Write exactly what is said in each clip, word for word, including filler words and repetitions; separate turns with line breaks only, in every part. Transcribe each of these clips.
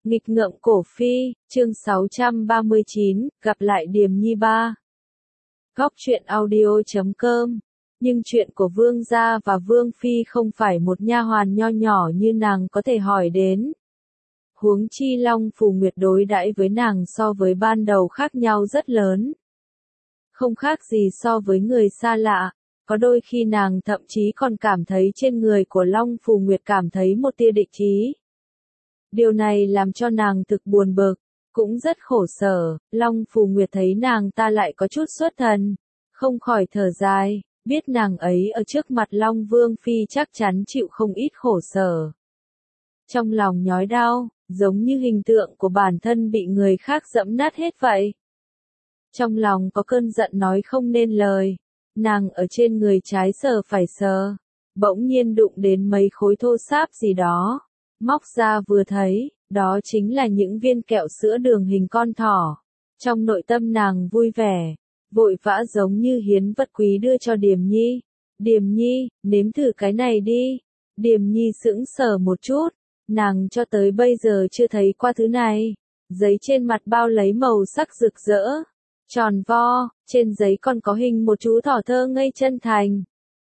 Nghịch ngợm cổ phi, chương sáu trăm ba mươi chín, gặp lại Điềm Nhi ba. Góc truyện audio chấm com. Nhưng chuyện của Vương gia và Vương phi không phải một nha hoàn nho nhỏ như nàng có thể hỏi đến. Huống chi Long Phù Nguyệt đối đãi với nàng so với ban đầu khác nhau rất lớn. Không khác gì so với người xa lạ, có đôi khi nàng thậm chí còn cảm thấy trên người của Long Phù Nguyệt cảm thấy một tia địch ý. Điều này làm cho nàng thực buồn bực, cũng rất khổ sở. Long Phù Nguyệt thấy nàng ta lại có chút xuất thần, không khỏi thở dài, biết nàng ấy ở trước mặt Long Vương Phi chắc chắn chịu không ít khổ sở. Trong lòng nhói đau, giống như hình tượng của bản thân bị người khác dẫm nát hết vậy. Trong lòng có cơn giận nói không nên lời, nàng ở trên người trái sờ phải sờ, bỗng nhiên đụng đến mấy khối thô sáp gì đó. Móc ra vừa thấy, đó chính là những viên kẹo sữa đường hình con thỏ. Trong nội tâm nàng vui vẻ, vội vã giống như hiến vật quý đưa cho Điềm Nhi. Điềm Nhi, nếm thử cái này đi. Điềm Nhi sững sờ một chút, nàng cho tới bây giờ chưa thấy qua thứ này. Giấy trên mặt bao lấy màu sắc rực rỡ, tròn vo, trên giấy còn có hình một chú thỏ thơ ngây chân thành.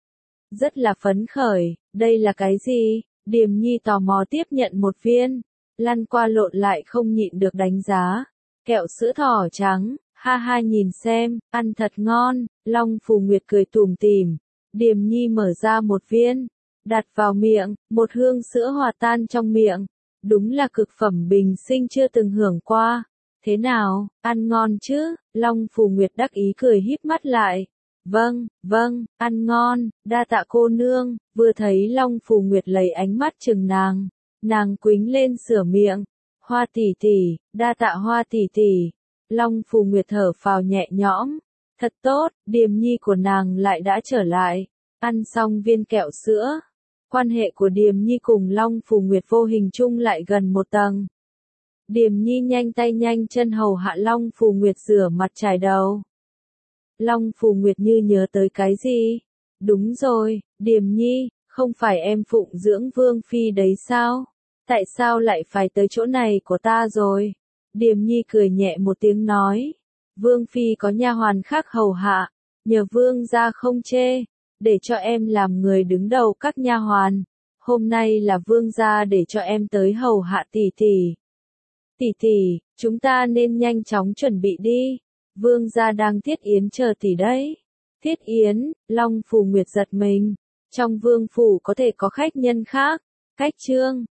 Rất là phấn khởi, đây là cái gì? Điềm Nhi tò mò tiếp nhận một viên, lăn qua lộn lại không nhịn được đánh giá. Kẹo sữa thỏ trắng, ha ha nhìn xem, ăn thật ngon. Long Phù Nguyệt cười tủm tỉm. Điềm Nhi mở ra một viên, đặt vào miệng, một hương sữa hòa tan trong miệng. Đúng là cực phẩm bình sinh chưa từng hưởng qua. Thế nào, ăn ngon chứ? Long Phù Nguyệt đắc ý cười híp mắt lại. Vâng, vâng, ăn ngon, đa tạ cô nương. Vừa thấy Long Phù Nguyệt lấy ánh mắt chừng nàng, nàng quính lên sửa miệng. Hoa tỷ tỷ, đa tạ Hoa tỷ tỷ. Long Phù Nguyệt thở phào nhẹ nhõm. Thật tốt, Điềm Nhi của nàng lại đã trở lại. Ăn xong viên kẹo sữa, quan hệ của Điềm Nhi cùng Long Phù Nguyệt vô hình chung lại gần một tầng. Điềm Nhi nhanh tay nhanh chân hầu hạ Long Phù Nguyệt rửa mặt chải đầu. Long Phù Nguyệt như nhớ tới cái gì? Đúng rồi, Điềm Nhi, không phải em phụng dưỡng Vương Phi đấy sao? Tại sao lại phải tới chỗ này của ta rồi? Điềm Nhi cười nhẹ một tiếng nói. Vương Phi có nha hoàn khác hầu hạ, nhờ Vương gia không chê, để cho em làm người đứng đầu các nha hoàn. Hôm nay là Vương gia để cho em tới hầu hạ tỷ tỷ. Tỷ tỷ, chúng ta nên nhanh chóng chuẩn bị đi. Vương gia đang thiết yến chờ tỷ đấy. Thiết yến, Long Phù Nguyệt giật mình. Trong vương phủ có thể có khách nhân khác. Cách trương,